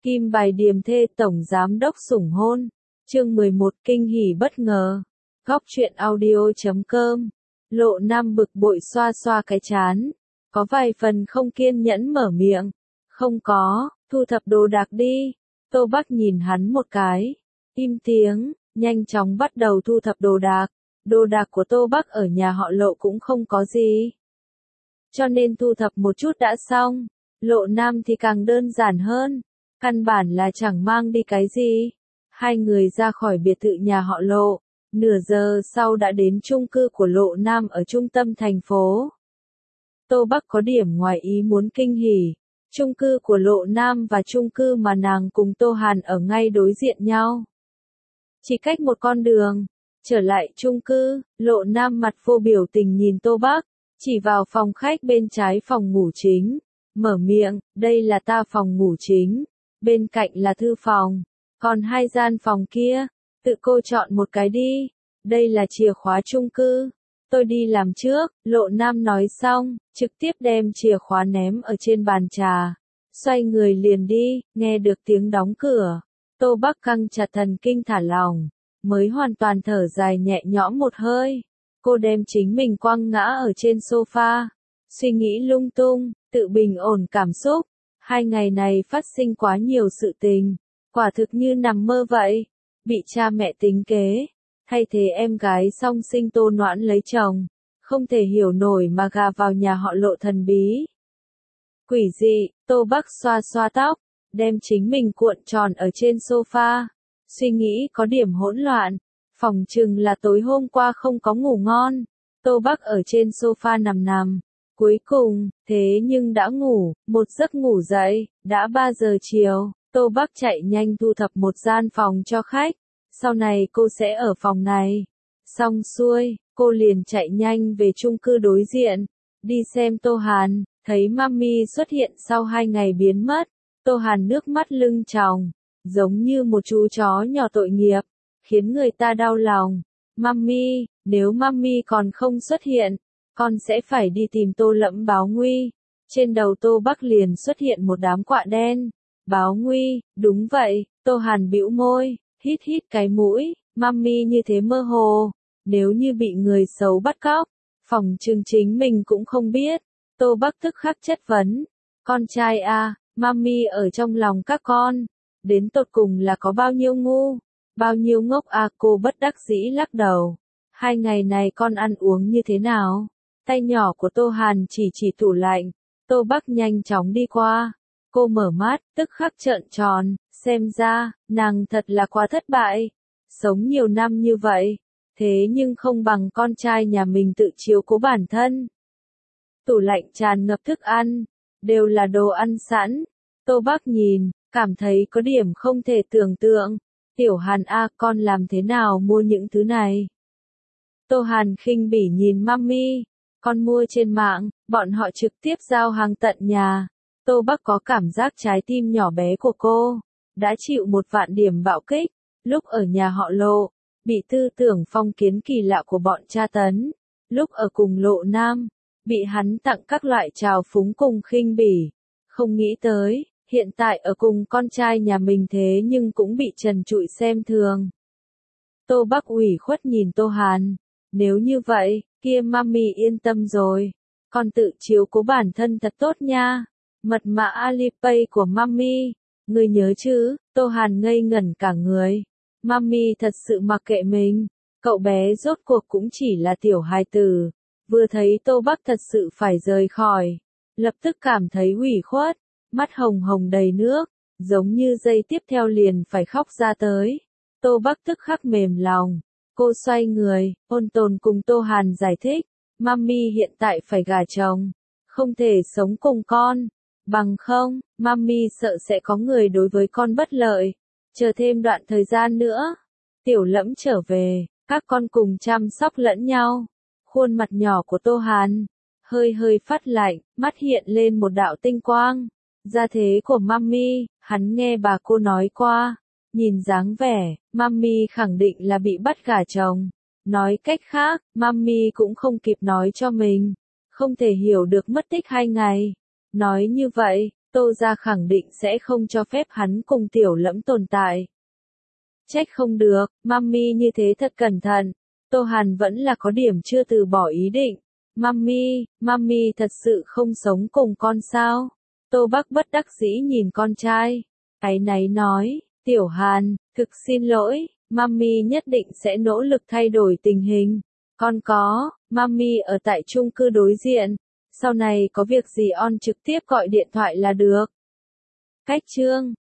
Kim bài điềm thê tổng giám đốc sủng hôn. Chương 11 kinh hỉ bất ngờ. Góc truyện audio.com. Lộ Nam bực bội xoa xoa cái trán. Có vài phần không kiên nhẫn mở miệng. Không có, thu thập đồ đạc đi. Tô Bắc nhìn hắn một cái. Im tiếng, nhanh chóng bắt đầu thu thập đồ đạc. Đồ đạc của Tô Bắc ở nhà họ Lộ cũng không có gì. Cho nên thu thập một chút đã xong. Lộ Nam thì càng đơn giản hơn. Căn bản là chẳng mang đi cái gì. Hai người ra khỏi biệt thự nhà họ Lộ. Nửa giờ sau đã đến chung cư của Lộ Nam ở trung tâm thành phố. Tô Bắc có điểm ngoài ý muốn kinh hỉ. Chung cư của Lộ Nam và chung cư mà nàng cùng Tô Hàn ở ngay đối diện nhau. Chỉ cách một con đường. Trở lại chung cư, Lộ Nam mặt vô biểu tình nhìn Tô Bắc, chỉ vào phòng khách bên trái phòng ngủ chính. Mở miệng, đây là ta phòng ngủ chính. Bên cạnh là thư phòng. Còn hai gian phòng kia, tự cô chọn một cái đi. Đây là chìa khóa chung cư. Tôi đi làm trước, Lộ Nam nói xong, trực tiếp đem chìa khóa ném ở trên bàn trà. Xoay người liền đi, nghe được tiếng đóng cửa. Tô Bắc căng chặt thần kinh thả lỏng, mới hoàn toàn thở dài nhẹ nhõm một hơi. Cô đem chính mình quăng ngã ở trên sofa. Suy nghĩ lung tung, tự bình ổn cảm xúc. 2 ngày này phát sinh quá nhiều sự tình. Quả thực như nằm mơ vậy. Bị cha mẹ tính kế. Thay thế em gái song sinh Tô Noãn lấy chồng. Không thể hiểu nổi mà gà vào nhà họ Lộ thần bí. Quỷ dị, Tô Bắc xoa xoa tóc. Đem chính mình cuộn tròn ở trên sofa. Suy nghĩ có điểm hỗn loạn. Phỏng chừng là tối hôm qua không có ngủ ngon. Tô Bắc ở trên sofa nằm. Cuối cùng, thế nhưng đã ngủ, một giấc ngủ dậy, đã 3 giờ chiều. Tô Bắc chạy nhanh thu thập một gian phòng cho khách. Sau này cô sẽ ở phòng này. Xong xuôi, cô liền chạy nhanh về chung cư đối diện. Đi xem Tô Hàn, thấy Mami xuất hiện sau 2 ngày biến mất. Tô Hàn nước mắt lưng tròng, giống như một chú chó nhỏ tội nghiệp, khiến người ta đau lòng. Mami, nếu Mami còn không xuất hiện, con sẽ phải đi tìm Tô Lẫm báo nguy. Trên đầu Tô Bắc liền xuất hiện một đám quạ đen. Báo nguy, đúng vậy, Tô Hàn bĩu môi, hít cái mũi, Mami như thế mơ hồ. Nếu như bị người xấu bắt cóc, phòng chừng chính mình cũng không biết. Tô Bắc tức khắc chất vấn, con trai à, Mami ở trong lòng các con, đến tột cùng là có bao nhiêu ngu, bao nhiêu ngốc à, cô bất đắc dĩ lắc đầu. 2 ngày này con ăn uống như thế nào? Tay nhỏ của Tô Hàn chỉ tủ lạnh. Tô Bắc nhanh chóng đi qua. Cô mở mắt, tức khắc trợn tròn, xem ra, nàng thật là quá thất bại. Sống nhiều năm như vậy, thế nhưng không bằng con trai nhà mình tự chiếu cố bản thân. Tủ lạnh tràn ngập thức ăn, đều là đồ ăn sẵn. Tô Bắc nhìn, cảm thấy có điểm không thể tưởng tượng. Tiểu Hàn a, con làm thế nào mua những thứ này? Tô Hàn khinh bỉ nhìn Mami. Con mua trên mạng, bọn họ trực tiếp giao hàng tận nhà. Tô Bắc có cảm giác trái tim nhỏ bé của cô đã chịu 1 vạn điểm bạo kích. Lúc ở nhà họ Lộ, bị tư tưởng phong kiến kỳ lạ của bọn tra tấn. Lúc ở cùng Lộ Nam, bị hắn tặng các loại trào phúng cùng khinh bỉ. Không nghĩ tới, hiện tại ở cùng con trai nhà mình thế nhưng cũng bị trần trụi xem thường. Tô Bắc ủy khuất nhìn Tô Hàn. Nếu như vậy, kia Mami yên tâm rồi. Con tự chiếu cố bản thân thật tốt nha. Mật mã Alipay của Mami, ngươi nhớ chứ? Tô Hàn ngây ngẩn cả người. Mami thật sự mặc kệ mình. Cậu bé rốt cuộc cũng chỉ là tiểu hài tử. Vừa thấy Tô Bắc thật sự phải rời khỏi, lập tức cảm thấy ủy khuất, mắt hồng hồng đầy nước, giống như giây tiếp theo liền phải khóc ra tới. Tô Bắc tức khắc mềm lòng. Cô xoay người, ôn tồn cùng Tô Hàn giải thích, Mami hiện tại phải gả chồng, không thể sống cùng con, bằng không, Mami sợ sẽ có người đối với con bất lợi, chờ thêm đoạn thời gian nữa, Tiểu Lẫm trở về, các con cùng chăm sóc lẫn nhau. Khuôn mặt nhỏ của Tô Hàn hơi phát lạnh, mắt hiện lên một đạo tinh quang. Gia thế của Mami, hắn nghe bà cô nói qua. Nhìn dáng vẻ, Mami khẳng định là bị bắt gả chồng. Nói cách khác, Mami cũng không kịp nói cho mình. Không thể hiểu được mất tích 2 ngày. Nói như vậy, Tô gia khẳng định sẽ không cho phép hắn cùng Tiểu Lẫm tồn tại. Trách không được, mami như thế thật cẩn thận. Tô Hàn vẫn là có điểm chưa từ bỏ ý định. Mami thật sự không sống cùng con sao? Tô Bắc bất đắc dĩ nhìn con trai. Áy náy nói, Tiểu Hàn, thực xin lỗi, mami nhất định sẽ nỗ lực thay đổi tình hình. Con có, mami ở tại chung cư đối diện. Sau này có việc gì on trực tiếp gọi điện thoại là được. Cách chương